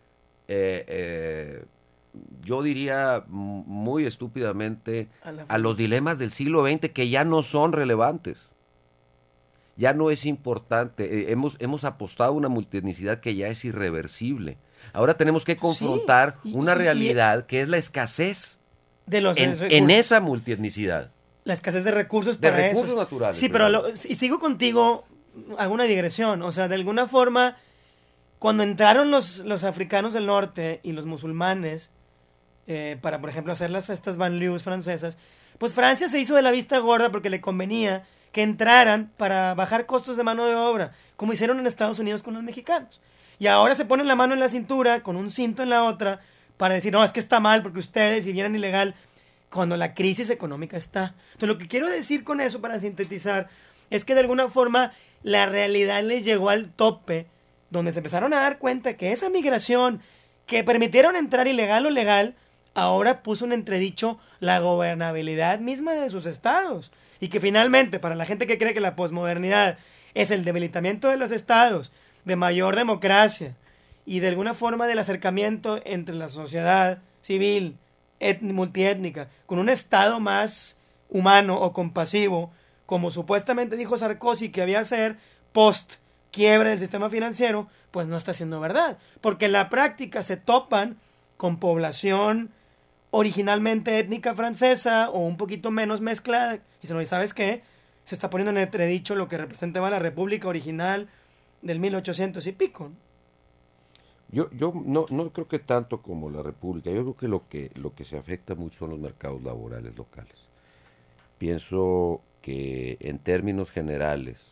[SPEAKER 4] yo diría muy estúpidamente, a los dilemas del siglo XX, que ya no son relevantes. Ya no es importante. Hemos apostado a una multietnicidad que ya es irreversible. Ahora tenemos que confrontar una realidad que es la escasez
[SPEAKER 3] de los
[SPEAKER 4] en esa multietnicidad.
[SPEAKER 3] La escasez de recursos
[SPEAKER 4] De
[SPEAKER 3] para
[SPEAKER 4] recursos
[SPEAKER 3] eso.
[SPEAKER 4] naturales.
[SPEAKER 3] Sí, pero y sigo contigo, hago una digresión. O sea, de alguna forma, cuando entraron los africanos del norte y los musulmanes, para, por ejemplo, hacer las festas banlieues francesas, pues Francia se hizo de la vista gorda porque le convenía que entraran para bajar costos de mano de obra, como hicieron en Estados Unidos con los mexicanos. Y ahora se ponen la mano en la cintura, con un cinto en la otra, para decir, no, es que está mal porque ustedes, si vienen ilegal, cuando la crisis económica está. Entonces, lo que quiero decir con eso, para sintetizar, es que de alguna forma la realidad les llegó al tope, donde se empezaron a dar cuenta que esa migración que permitieron entrar ilegal o legal, ahora puso en entredicho la gobernabilidad misma de sus estados. Y que finalmente, para la gente que cree que la posmodernidad es el debilitamiento de los estados, de mayor democracia y de alguna forma del acercamiento entre la sociedad civil, multiétnica, con un estado más humano o compasivo, como supuestamente dijo Sarkozy que había que hacer post quiebra del sistema financiero, pues no está siendo verdad, porque en la práctica se topan con población originalmente étnica francesa o un poquito menos mezclada, y se nos dice, ¿sabes qué? Se está poniendo en entredicho lo que representaba la República original del 1800 y pico.
[SPEAKER 4] Yo no creo que tanto como la República. Yo creo que lo que se afecta mucho son los mercados laborales locales. Pienso que en términos generales,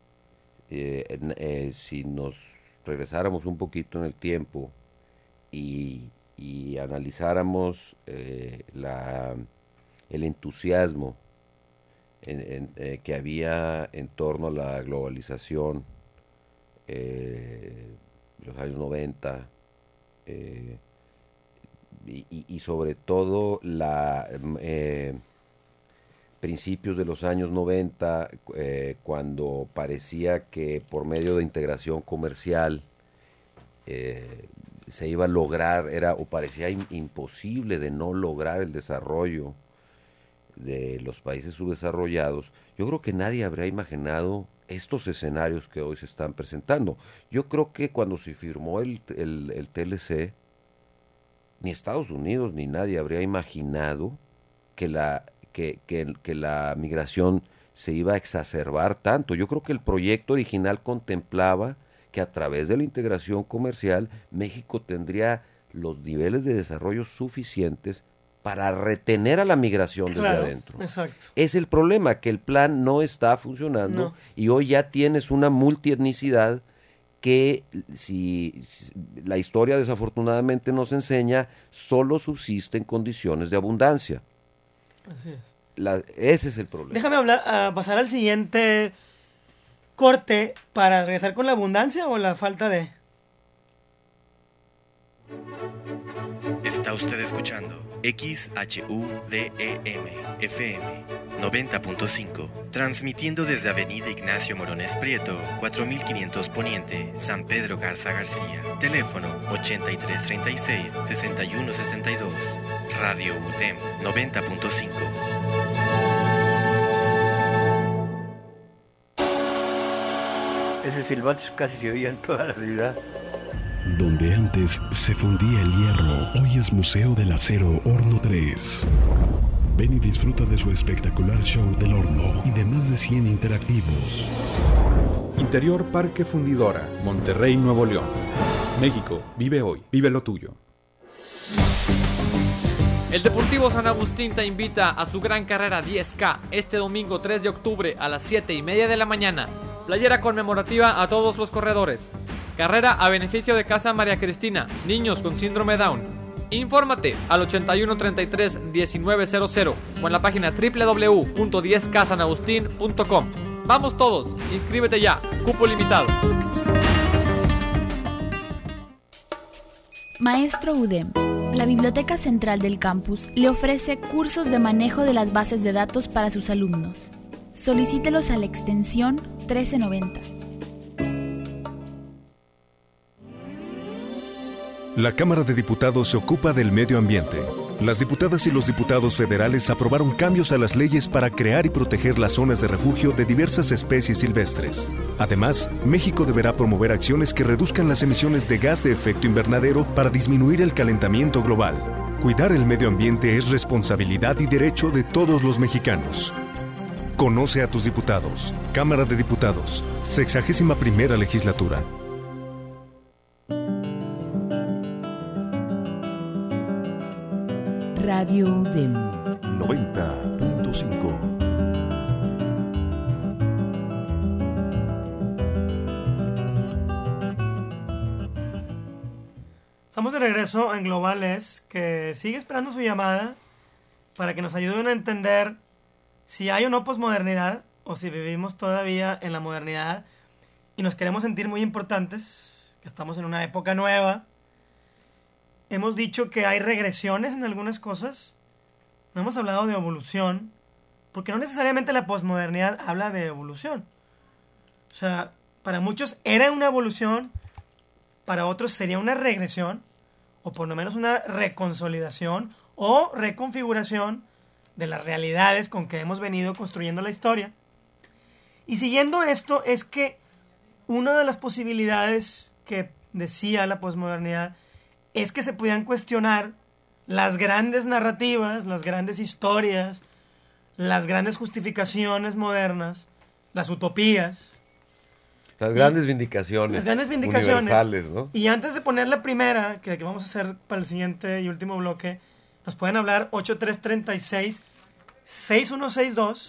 [SPEAKER 4] si nos regresáramos un poquito en el tiempo y analizáramos el entusiasmo que había en torno a la globalización, los años 90, y sobre todo principios de los años 90, cuando parecía que por medio de integración comercial se iba a lograr, o parecía imposible de no lograr el desarrollo de los países subdesarrollados, yo creo que nadie habría imaginado estos escenarios que hoy se están presentando. Yo creo que cuando se firmó el TLC, ni Estados Unidos ni nadie habría imaginado que la migración se iba a exacerbar tanto. Yo creo que el proyecto original contemplaba que a través de la integración comercial México tendría los niveles de desarrollo suficientes para retener a la migración desde adentro.
[SPEAKER 3] Exacto.
[SPEAKER 4] Es el problema, que el plan no está funcionando y hoy ya tienes una multietnicidad que, si la historia desafortunadamente nos enseña, solo subsiste en condiciones de abundancia.
[SPEAKER 3] Así es.
[SPEAKER 4] Ese es el problema.
[SPEAKER 3] Déjame pasar al siguiente corte para regresar con la abundancia o la falta de...
[SPEAKER 5] Está usted escuchando XHUDEM FM 90.5, transmitiendo desde Avenida Ignacio Morones Prieto, 4500 Poniente, San Pedro Garza García. Teléfono 8336-6162. Radio UDEM 90.5.
[SPEAKER 6] Ese silbato casi se oía en toda la ciudad.
[SPEAKER 7] Donde antes se fundía el hierro, hoy es Museo del Acero Horno 3. Ven y disfruta de su espectacular show del horno y de más de 100 interactivos.
[SPEAKER 8] Interior Parque Fundidora, Monterrey, Nuevo León. México, vive hoy, vive lo tuyo.
[SPEAKER 9] El Deportivo San Agustín te invita a su gran carrera 10K este domingo 3 de octubre a las 7:30 de la mañana. Playera conmemorativa a todos los corredores. Carrera a beneficio de Casa María Cristina, niños con síndrome Down. Infórmate al 8133-1900 o en la página www.10ksanagustin.com. Vamos todos, inscríbete ya, cupo limitado.
[SPEAKER 10] Maestro UDEM. La Biblioteca Central del Campus le ofrece cursos de manejo de las bases de datos para sus alumnos. Solicítelos a la extensión 1390.
[SPEAKER 11] La Cámara de Diputados se ocupa del medio ambiente. Las diputadas y los diputados federales aprobaron cambios a las leyes para crear y proteger las zonas de refugio de diversas especies silvestres. Además, México deberá promover acciones que reduzcan las emisiones de gas de efecto invernadero para disminuir el calentamiento global. Cuidar el medio ambiente es responsabilidad y derecho de todos los mexicanos. Conoce a tus diputados. Cámara de Diputados, 61ª legislatura.
[SPEAKER 12] Radio UDEM
[SPEAKER 11] 90.5.
[SPEAKER 3] Estamos de regreso en Globales, que sigue esperando su llamada para que nos ayuden a entender si hay o no posmodernidad, o si vivimos todavía en la modernidad y nos queremos sentir muy importantes, que estamos en una época nueva. Hemos dicho que hay regresiones en algunas cosas. No hemos hablado de evolución, porque no necesariamente la posmodernidad habla de evolución. O sea, para muchos era una evolución, para otros sería una regresión, o por lo menos una reconsolidación o reconfiguración de las realidades con que hemos venido construyendo la historia. Y siguiendo esto es que una de las posibilidades que decía la posmodernidad es que se podían cuestionar las grandes narrativas, las grandes historias, las grandes justificaciones modernas, las utopías.
[SPEAKER 4] Las grandes vindicaciones.
[SPEAKER 3] Las grandes vindicaciones.
[SPEAKER 4] Universales, ¿no?
[SPEAKER 3] Y antes de poner la primera, que vamos a hacer para el siguiente y último bloque, nos pueden hablar 8336-6162,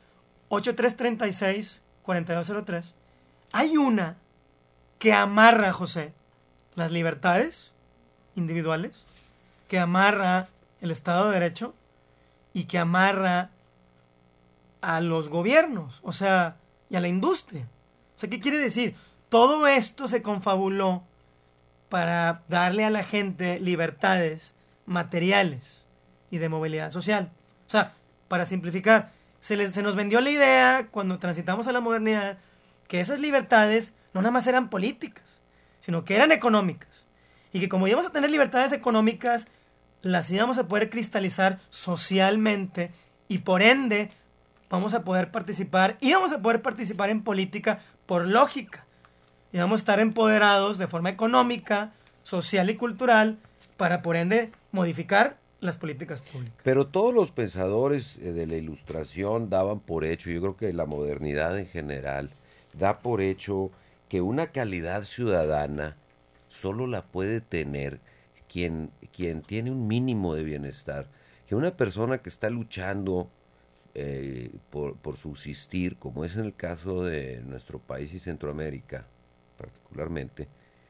[SPEAKER 3] 8336-4203. Hay una que amarra, José, las libertades individuales, que amarra el Estado de Derecho y que amarra a los gobiernos, o sea, y a la industria. O sea, ¿qué quiere decir? Todo esto se confabuló para darle a la gente libertades materiales y de movilidad social. O sea, para simplificar, se nos vendió la idea cuando transitamos a la modernidad que esas libertades no nada más eran políticas, sino que eran económicas. Y que como íbamos a tener libertades económicas, las íbamos a poder cristalizar socialmente y por ende vamos a poder participar en política por lógica. Y vamos a estar empoderados de forma económica, social y cultural para por ende modificar las políticas públicas.
[SPEAKER 4] Pero todos los pensadores de la Ilustración daban por hecho, yo creo que la modernidad en general da por hecho que una calidad ciudadana solo la puede tener quien tiene un mínimo de bienestar. Que una persona que está luchando por subsistir, como es en el caso de nuestro país y Centroamérica particularmente,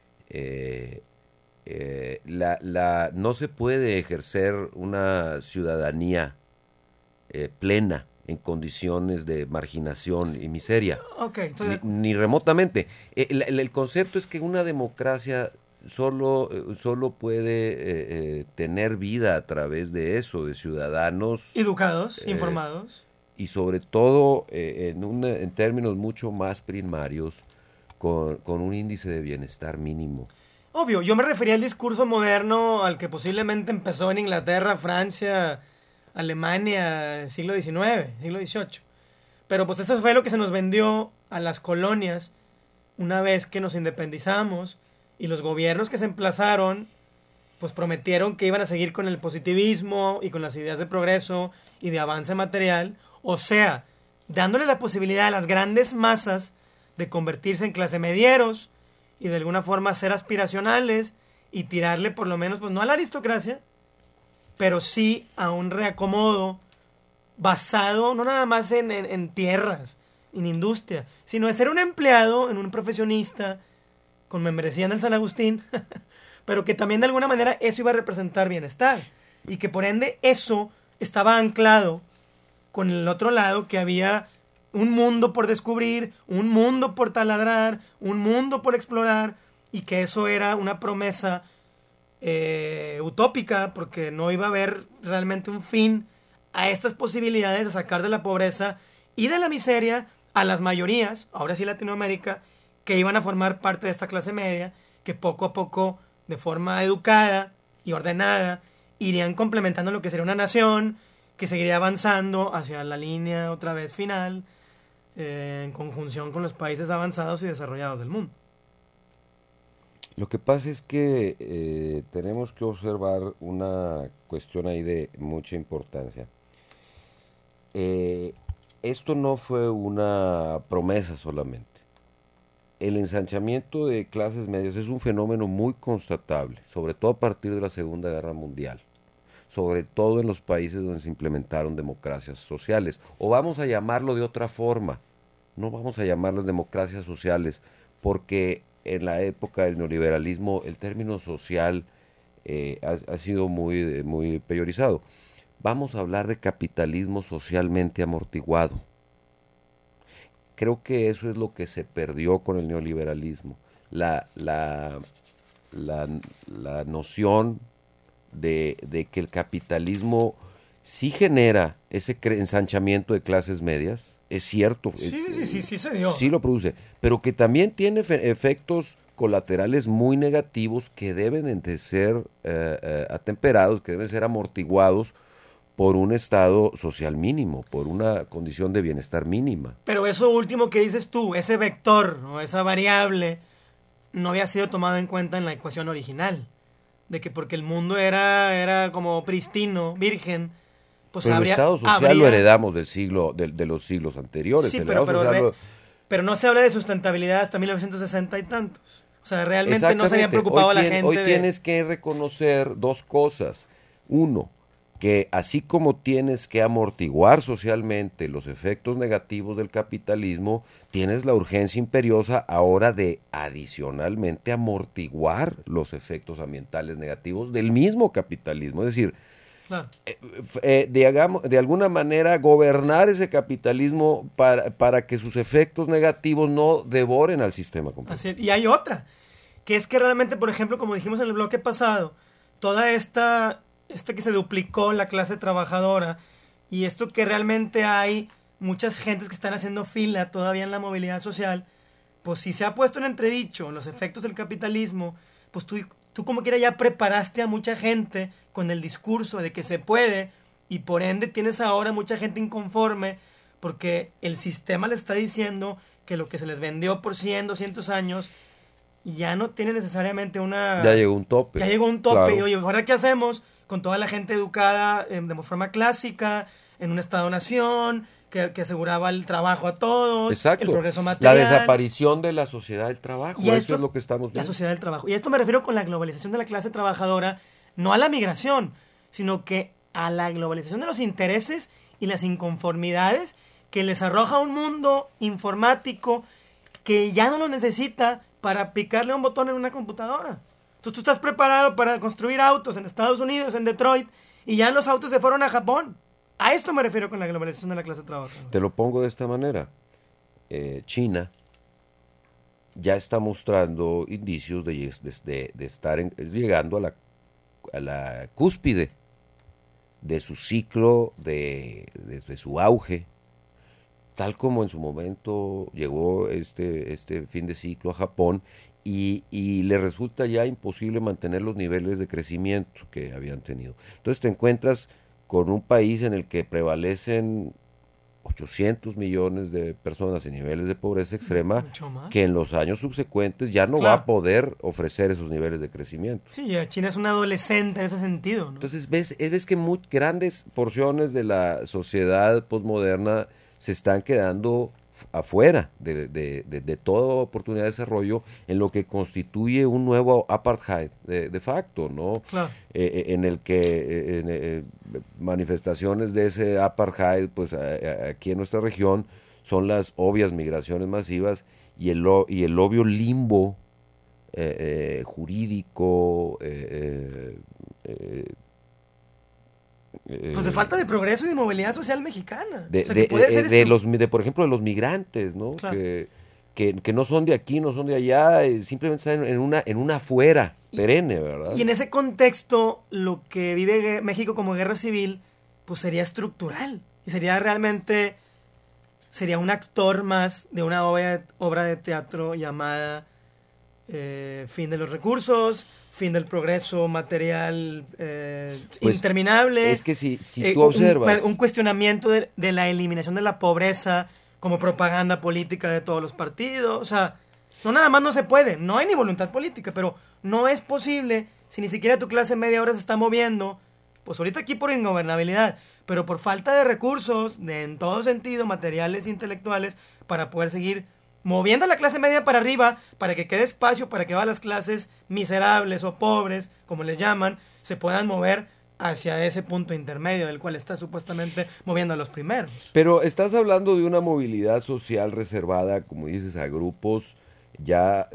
[SPEAKER 4] no se puede ejercer una ciudadanía plena en condiciones de marginación y miseria, ni remotamente. El concepto es que una democracia solo puede tener vida a través de eso, de ciudadanos
[SPEAKER 3] educados, informados,
[SPEAKER 4] y sobre todo en términos mucho más primarios, con un índice de bienestar mínimo.
[SPEAKER 3] Obvio, yo me refería al discurso moderno al que posiblemente empezó en Inglaterra, Francia, Alemania, siglo XIX, siglo XVIII. Pero pues eso fue lo que se nos vendió a las colonias una vez que nos independizamos, y los gobiernos que se emplazaron pues prometieron que iban a seguir con el positivismo y con las ideas de progreso y de avance material, o sea, dándole la posibilidad a las grandes masas de convertirse en clase medieros y de alguna forma ser aspiracionales y tirarle por lo menos, pues no a la aristocracia, pero sí a un reacomodo basado no nada más en tierras, en industria, sino de ser un empleado, en un profesionista, con membresía en el San Agustín, pero que también de alguna manera eso iba a representar bienestar, y que por ende eso estaba anclado con el otro lado, que había un mundo por descubrir, un mundo por taladrar, un mundo por explorar, y que eso era una promesa utópica, porque no iba a haber realmente un fin a estas posibilidades de sacar de la pobreza y de la miseria a las mayorías, ahora sí Latinoamérica, que iban a formar parte de esta clase media, que poco a poco, de forma educada y ordenada, irían complementando lo que sería una nación, que seguiría avanzando hacia la línea otra vez final, en conjunción con los países avanzados y desarrollados del mundo.
[SPEAKER 4] Lo que pasa es que tenemos que observar una cuestión ahí de mucha importancia. Esto no fue una promesa solamente. El ensanchamiento de clases medias es un fenómeno muy constatable, sobre todo a partir de la Segunda Guerra Mundial, sobre todo en los países donde se implementaron democracias sociales, o vamos a llamarlo de otra forma, no vamos a llamarlas democracias sociales, porque en la época del neoliberalismo el término social ha sido muy peyorizado. Vamos a hablar de capitalismo socialmente amortiguado. Creo que eso es lo que se perdió con el neoliberalismo, la noción de que el capitalismo sí genera ese ensanchamiento de clases medias, es cierto.
[SPEAKER 3] Sí se dio.
[SPEAKER 4] Sí lo produce, pero que también tiene efectos colaterales muy negativos que deben de ser atemperados, que deben ser amortiguados por un estado social mínimo, por una condición de bienestar mínima.
[SPEAKER 3] Pero eso último que dices tú, ese vector o esa variable, no había sido tomado en cuenta en la ecuación original. De que porque el mundo era como pristino, virgen, pues
[SPEAKER 4] pero el estado social lo heredamos de los siglos anteriores.
[SPEAKER 3] Sí, pero no se habla de sustentabilidad hasta 1960 y tantos. O sea, realmente no se había preocupado la gente.
[SPEAKER 4] Hoy tienes que reconocer dos cosas. Uno, que así como tienes que amortiguar socialmente los efectos negativos del capitalismo, tienes la urgencia imperiosa ahora de adicionalmente amortiguar los efectos ambientales negativos del mismo capitalismo. Es decir,
[SPEAKER 3] claro,
[SPEAKER 4] de alguna manera gobernar ese capitalismo para que sus efectos negativos no devoren al sistema completo.
[SPEAKER 3] Así es. Y hay otra, que es que realmente, por ejemplo, como dijimos en el bloque pasado, toda esta que se duplicó la clase trabajadora, y esto que realmente hay muchas gentes que están haciendo fila todavía en la movilidad social, pues si se ha puesto en entredicho los efectos del capitalismo, pues tú como quiera ya preparaste a mucha gente con el discurso de que se puede y por ende tienes ahora mucha gente inconforme porque el sistema le está diciendo que lo que se les vendió por 100, 200 años ya no tiene necesariamente una...
[SPEAKER 4] Ya llegó un tope.
[SPEAKER 3] Ya llegó un tope.
[SPEAKER 4] Claro.
[SPEAKER 3] Y oye, ¿ahora qué hacemos con toda la gente educada de forma clásica, en un Estado-nación, que aseguraba el trabajo a todos,
[SPEAKER 4] Exacto.
[SPEAKER 3] el progreso material?
[SPEAKER 4] La desaparición de la sociedad del trabajo,
[SPEAKER 3] Y
[SPEAKER 4] eso es lo que estamos viendo.
[SPEAKER 3] La sociedad del trabajo. Y a esto me refiero con la globalización de la clase trabajadora, no a la migración, sino que a la globalización de los intereses y las inconformidades que les arroja un mundo informático que ya no lo necesita para picarle un botón en una computadora. Entonces tú estás preparado para construir autos en Estados Unidos, en Detroit, y ya los autos se fueron a Japón. A esto me refiero con la globalización de la clase trabajadora.
[SPEAKER 4] Te lo pongo de esta manera. China ya está mostrando indicios de estar llegando a la cúspide de su ciclo, de su auge, tal como en su momento llegó este fin de ciclo a Japón y le resulta ya imposible mantener los niveles de crecimiento que habían tenido. Entonces te encuentras con un país en el que prevalecen 800 millones de personas en niveles de pobreza extrema, que en los años subsecuentes ya no va a poder ofrecer esos niveles de crecimiento.
[SPEAKER 3] Sí, ya China es un adolescente en ese sentido, ¿no?
[SPEAKER 4] Entonces ves que grandes porciones de la sociedad posmoderna se están quedando afuera de toda oportunidad de desarrollo en lo que constituye un nuevo apartheid de facto, ¿no?
[SPEAKER 3] Claro.
[SPEAKER 4] En el que manifestaciones de ese apartheid, pues aquí en nuestra región, son las obvias migraciones masivas y el obvio limbo jurídico,
[SPEAKER 3] pues de falta de progreso y de movilidad social mexicana.
[SPEAKER 4] Por ejemplo, de los migrantes, ¿no?
[SPEAKER 3] Claro.
[SPEAKER 4] Que no son de aquí, no son de allá, simplemente están en una afuera perenne, ¿verdad?
[SPEAKER 3] Y en ese contexto, lo que vive México como guerra civil, pues sería estructural. Y sería un actor más de una obra de teatro llamada Fin de los recursos, fin del progreso material
[SPEAKER 4] pues,
[SPEAKER 3] interminable.
[SPEAKER 4] Es que si tú observas...
[SPEAKER 3] Un cuestionamiento de la eliminación de la pobreza como propaganda política de todos los partidos. O sea, no nada más no se puede. No hay ni voluntad política, pero no es posible si ni siquiera tu clase media ahora se está moviendo. Pues ahorita aquí por ingobernabilidad, pero por falta de recursos, en todo sentido, materiales e intelectuales, para poder seguir moviendo a la clase media para arriba, para que quede espacio para que las clases miserables o pobres, como les llaman, se puedan mover hacia ese punto intermedio del cual está supuestamente moviendo a los primeros.
[SPEAKER 4] Pero estás hablando de una movilidad social reservada, como dices, a grupos ya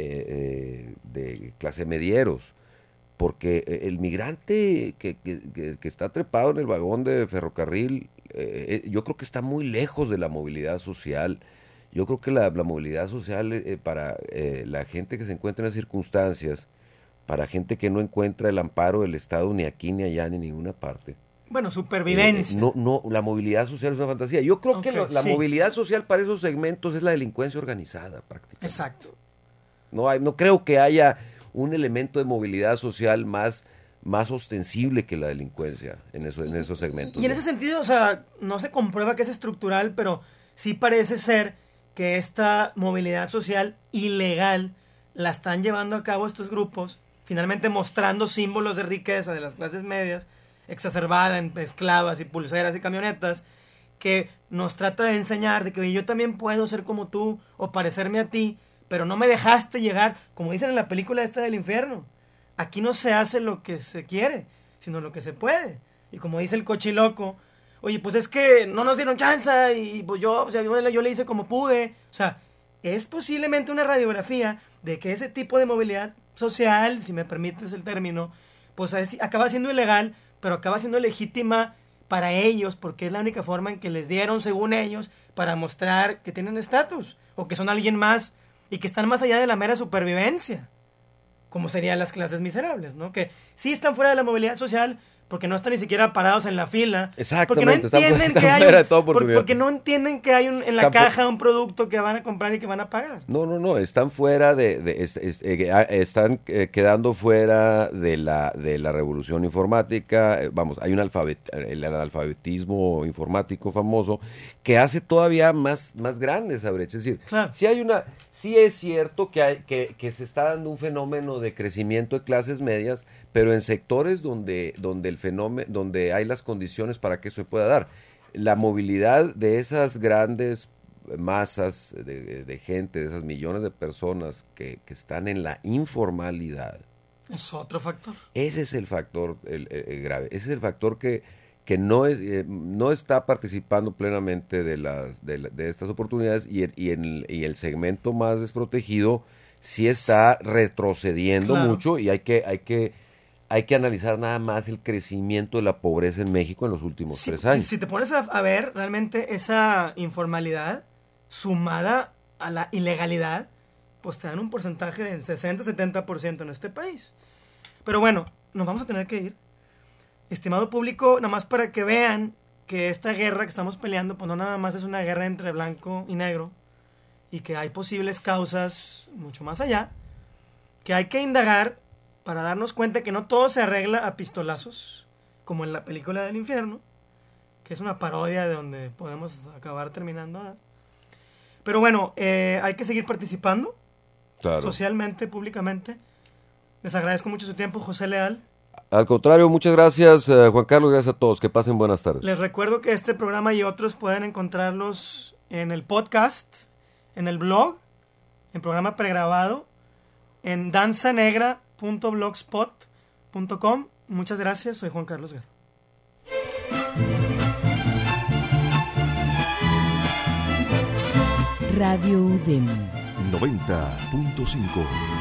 [SPEAKER 4] de clase medieros, porque el migrante que está trepado en el vagón de ferrocarril, yo creo que está muy lejos de la movilidad social. Yo creo que la movilidad social para la gente que se encuentra en las circunstancias, para gente que no encuentra el amparo del Estado ni aquí, ni allá, ni en ninguna parte.
[SPEAKER 3] Bueno, supervivencia.
[SPEAKER 4] No, la movilidad social es una fantasía. Yo creo que la movilidad social para esos segmentos es la delincuencia organizada, prácticamente.
[SPEAKER 3] Exacto.
[SPEAKER 4] No creo que haya un elemento de movilidad social más ostensible que la delincuencia en esos segmentos.
[SPEAKER 3] Y en ese sentido, o sea, no se comprueba que es estructural, pero sí parece ser que esta movilidad social ilegal la están llevando a cabo estos grupos, finalmente mostrando símbolos de riqueza de las clases medias, exacerbada en esclavas y pulseras y camionetas, que nos trata de enseñar de que yo también puedo ser como tú o parecerme a ti, pero no me dejaste llegar, como dicen en la película esta del infierno. Aquí no se hace lo que se quiere, sino lo que se puede. Y como dice el cochiloco, oye, pues es que no nos dieron chance y pues yo le hice como pude. O sea, es posiblemente una radiografía de que ese tipo de movilidad social, si me permites el término, pues acaba siendo ilegal, pero acaba siendo legítima para ellos, porque es la única forma en que les dieron, según ellos, para mostrar que tienen estatus, o que son alguien más, y que están más allá de la mera supervivencia, como serían las clases miserables, ¿no? Que sí están fuera de la movilidad social, porque no están ni siquiera parados en la fila.
[SPEAKER 4] Exactamente,
[SPEAKER 3] porque no entienden que hay
[SPEAKER 4] fuera de toda oportunidad.
[SPEAKER 3] porque no entienden que hay en la caja un producto que van a comprar y que van a pagar.
[SPEAKER 4] No, están fuera están quedando fuera de la revolución informática. Vamos, hay el analfabetismo informático famoso que hace todavía más grande esa brecha. Es decir,
[SPEAKER 3] claro,
[SPEAKER 4] sí es cierto que se está dando un fenómeno de crecimiento de clases medias, pero en sectores donde hay las condiciones para que eso se pueda dar. La movilidad de esas grandes masas de gente, de esas millones de personas que están en la informalidad.
[SPEAKER 3] Es otro factor.
[SPEAKER 4] Ese es el factor grave. Ese es el factor que no está participando plenamente de estas oportunidades y el segmento más desprotegido sí está retrocediendo mucho, y hay que analizar nada más el crecimiento de la pobreza en México en los últimos 3 años.
[SPEAKER 3] Si te pones a ver realmente esa informalidad sumada a la ilegalidad, pues te dan un porcentaje del 60-70% en este país. Pero bueno, nos vamos a tener que ir. Estimado público, nada más para que vean que esta guerra que estamos peleando, pues no nada más es una guerra entre blanco y negro, y que hay posibles causas mucho más allá, que hay que indagar para darnos cuenta que no todo se arregla a pistolazos, como en la película del infierno, que es una parodia de donde podemos acabar terminando, ¿verdad? Pero bueno, hay que seguir participando, claro, socialmente, públicamente. Les agradezco mucho su tiempo, José Leal.
[SPEAKER 4] Al contrario, muchas gracias, Juan Carlos, gracias a todos, que pasen buenas tardes.
[SPEAKER 3] Les recuerdo que este programa y otros pueden encontrarlos en el podcast, en el blog, en programa pregrabado, en danzanegra.blogspot.com. Muchas gracias, soy Juan Carlos Guerra.
[SPEAKER 12] Radio UDEM
[SPEAKER 11] 90.5